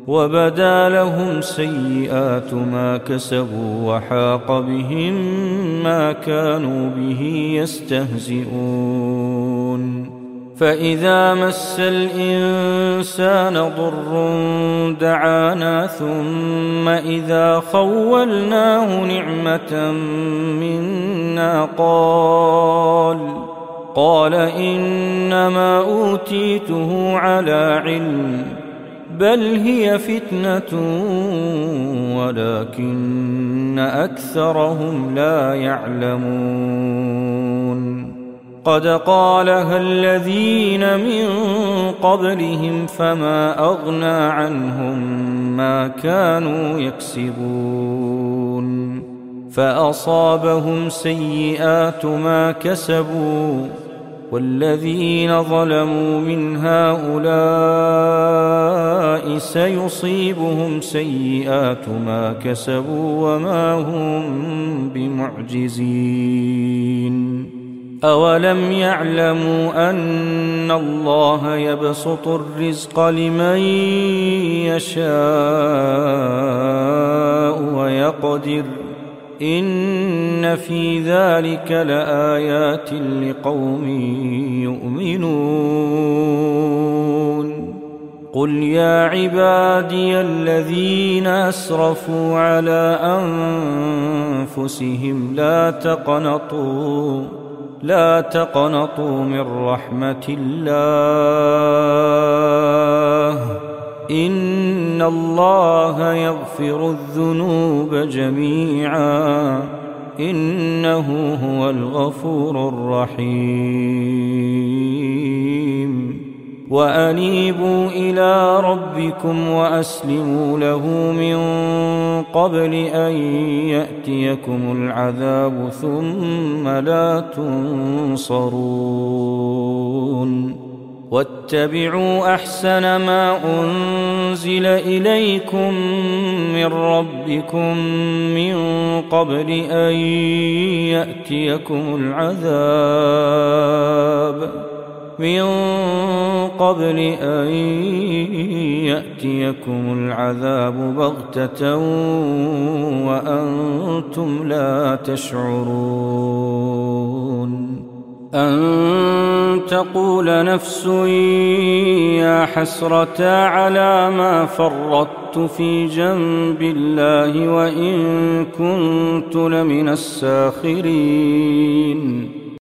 وبدا لهم سيئات ما كسبوا وحاق بهم ما كانوا به يستهزئون. فإذا مس الإنسان ضر دعانا ثم إذا خولناه نعمة منا قال إنما أوتيته على علم بل هي فتنة ولكن أكثرهم لا يعلمون. قد قالها الذين من قبلهم فما أغنى عنهم ما كانوا يكسبون فأصابهم سيئات ما كسبوا والذين ظلموا من هؤلاء سيصيبهم سيئات ما كسبوا وما هم بمعجزين. أولم يعلموا أن الله يبسط الرزق لمن يشاء ويقدر إن في ذلك لآيات لقوم يؤمنون. قل يا عبادي الذين أسرفوا على أنفسهم لا تقنطوا من رحمة الله إن الله يغفر الذنوب جميعا إنه هو الغفور الرحيم. وأنيبوا إلى ربكم وأسلموا له من قبل أن يأتيكم العذاب ثم لا تنصرون. واتبعوا أحسن ما أنزل إليكم من ربكم من قبل أن يأتيكم العذاب بغتة وأنتم لا تشعرون. أن تقول نفس يا حسرة على ما فرطت في جنب الله وإن كنت لمن الساخرين.